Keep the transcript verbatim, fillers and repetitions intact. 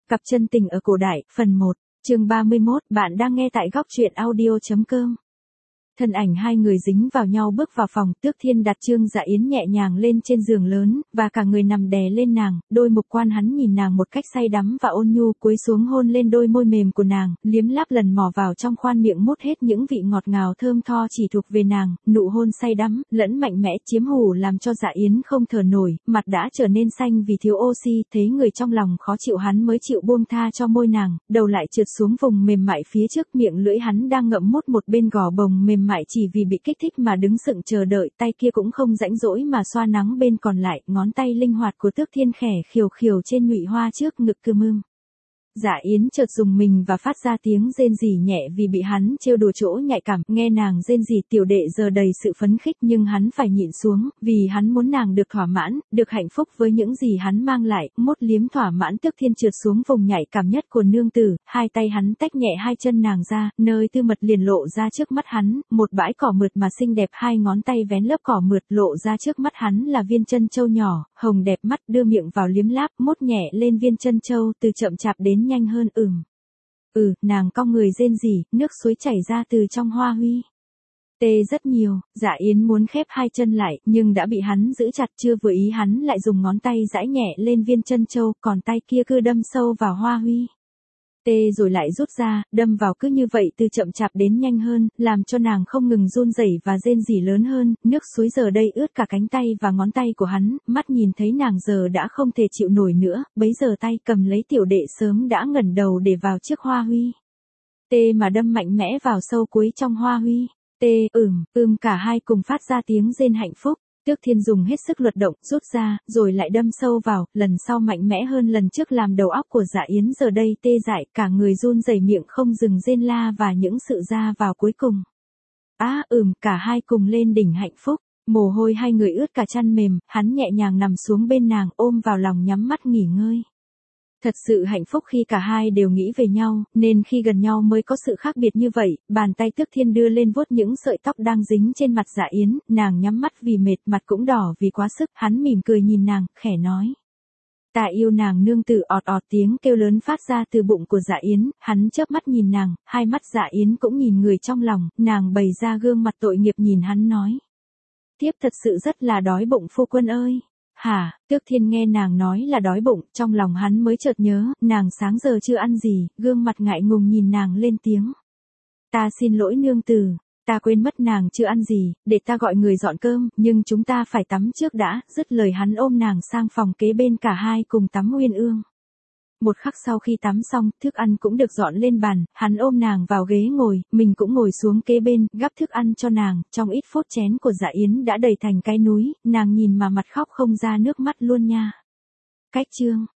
Cặp chân tình ở cổ đại, phần một, chương ba mươi mốt, bạn đang nghe tại góc truyện audio chấm com. Thân ảnh hai người dính vào nhau bước vào phòng, Tước Thiên đặt Trương Dạ Yến nhẹ nhàng lên trên giường lớn, và cả người nằm đè lên nàng, đôi mục quan hắn nhìn nàng một cách say đắm và ôn nhu, cúi xuống hôn lên đôi môi mềm của nàng, liếm láp lần mò vào trong khoan miệng mút hết những vị ngọt ngào thơm tho chỉ thuộc về nàng, nụ hôn say đắm, lẫn mạnh mẽ chiếm hữu làm cho Dạ Yến không thở nổi, mặt đã trở nên xanh vì thiếu oxy, thấy người trong lòng khó chịu hắn mới chịu buông tha cho môi nàng, đầu lại trượt xuống vùng mềm mại phía trước, miệng lưỡi hắn đang ngậm mút một bên gò bồng mềm mại chỉ vì bị kích thích mà đứng sững chờ đợi, tay kia cũng không rãnh rỗi mà xoa nắng bên còn lại, ngón tay linh hoạt của Tước Thiên khẽ khiều khiều trên nhụy hoa trước ngực cư mương. Dạ Yến chợt dùng mình và phát ra tiếng rên rỉ nhẹ vì bị hắn trêu đùa chỗ nhạy cảm, nghe nàng rên rỉ tiểu đệ giờ đầy sự phấn khích nhưng hắn phải nhịn xuống, vì hắn muốn nàng được thỏa mãn, được hạnh phúc với những gì hắn mang lại, mốt liếm thỏa mãn. Tước Thiên trượt xuống vùng nhạy cảm nhất của nương tử, hai tay hắn tách nhẹ hai chân nàng ra, nơi tư mật liền lộ ra trước mắt hắn, một bãi cỏ mượt mà xinh đẹp, hai ngón tay vén lớp cỏ mượt lộ ra trước mắt hắn là viên chân châu nhỏ, hồng đẹp mắt, đưa miệng vào liếm láp, mốt nhẹ lên viên chân châu, từ chậm chạp đến nhanh hơn. Ừm. Ừ, nàng cong người rên rỉ, nước suối chảy ra từ trong hoa huy. Tê rất nhiều, Dạ Yến muốn khép hai chân lại, nhưng đã bị hắn giữ chặt, chưa vừa ý hắn lại dùng ngón tay giãi nhẹ lên viên chân châu, còn tay kia cứ đâm sâu vào hoa huy. Tê rồi lại rút ra, đâm vào cứ như vậy từ chậm chạp đến nhanh hơn, làm cho nàng không ngừng run rẩy và rên rỉ lớn hơn, nước suối giờ đây ướt cả cánh tay và ngón tay của hắn, mắt nhìn thấy nàng giờ đã không thể chịu nổi nữa, bấy giờ tay cầm lấy tiểu đệ sớm đã ngẩng đầu để vào chiếc hoa huy. Tê mà đâm mạnh mẽ vào sâu cuối trong hoa huy. Tê, ừm, ừm cả hai cùng phát ra tiếng rên hạnh phúc. Tước Thiên dùng hết sức luật động, rút ra, rồi lại đâm sâu vào, lần sau mạnh mẽ hơn lần trước làm đầu óc của Dạ Yến giờ đây tê dại, cả người run rẩy miệng không dừng rên la và những sự ra vào cuối cùng. Á, à, ừm, cả hai cùng lên đỉnh hạnh phúc, mồ hôi hai người ướt cả chăn mềm, hắn nhẹ nhàng nằm xuống bên nàng, ôm vào lòng nhắm mắt nghỉ ngơi. Thật sự hạnh phúc khi cả hai đều nghĩ về nhau, nên khi gần nhau mới có sự khác biệt như vậy. Bàn tay Tước Thiên đưa lên vuốt những sợi tóc đang dính trên mặt Dạ Yến, nàng nhắm mắt vì mệt, mặt cũng đỏ vì quá sức, hắn mỉm cười nhìn nàng, khẽ nói. Ta yêu nàng nương tử. Ọt ọt tiếng kêu lớn phát ra từ bụng của Dạ Yến, hắn chớp mắt nhìn nàng, hai mắt Dạ Yến cũng nhìn người trong lòng, nàng bày ra gương mặt tội nghiệp nhìn hắn nói. Tiếp thật sự rất là đói bụng phu quân ơi. Hả, Tước Thiên nghe nàng nói là đói bụng, trong lòng hắn mới chợt nhớ, nàng sáng giờ chưa ăn gì, gương mặt ngại ngùng nhìn nàng lên tiếng. Ta xin lỗi nương tử, ta quên mất nàng chưa ăn gì, để ta gọi người dọn cơm, nhưng chúng ta phải tắm trước đã, dứt lời hắn ôm nàng sang phòng kế bên, cả hai cùng tắm uyên ương. Một khắc sau khi tắm xong, thức ăn cũng được dọn lên bàn, hắn ôm nàng vào ghế ngồi, mình cũng ngồi xuống kế bên, gắp thức ăn cho nàng, trong ít phút chén của Dạ Yến đã đầy thành cái núi, nàng nhìn mà mặt khóc không ra nước mắt luôn nha. Cách chương